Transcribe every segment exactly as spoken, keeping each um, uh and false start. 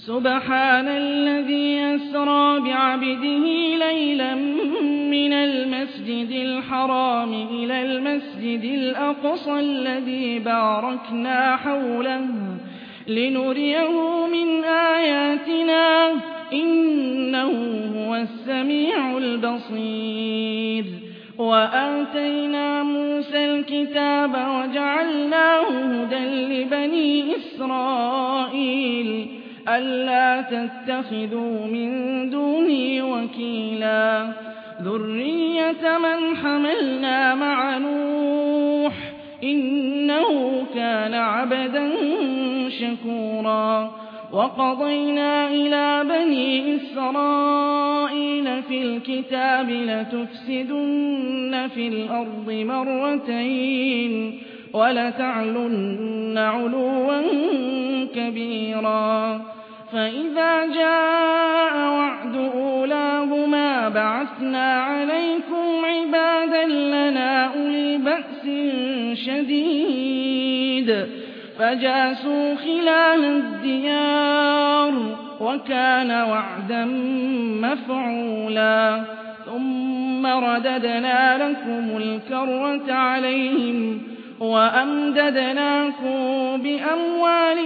سبحان الذي أسرى بعبده ليلا من المسجد الحرام إلى المسجد الأقصى الذي باركنا حوله لنريه من آياتنا إنه هو السميع البصير وآتينا موسى الكتاب وجعلناه هدى لبني إسرائيل ألا تتخذوا من دوني وكيلا ذرية من حملنا مع نوح إنه كان عبدا شكورا وقضينا إلى بني إسرائيل في الكتاب لتفسدن في الأرض مرتين ولتعلن علوا كبيرا فإذا جاء وعد أولاهما بعثنا عليكم عبادا لنا أولي بأس شديد فجاسوا خلال الديار وكان وعدا مفعولا ثم رددنا لكم الكرة عليهم وأمددناكم بأموال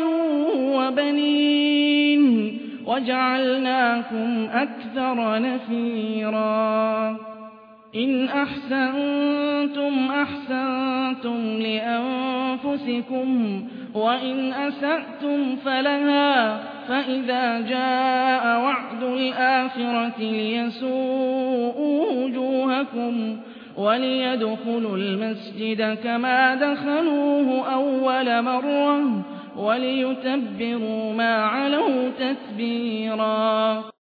وبنين وجعلناكم أكثر نفيرا إن أحسنتم أحسنتم لأنفسكم وإن أسأتم فلها فإذا جاء وعد الآخرة ليسوءوا وجوهكم وليدخلوا المسجد كما دخلوه أول مرة وليتبروا ما علوا تتبيرا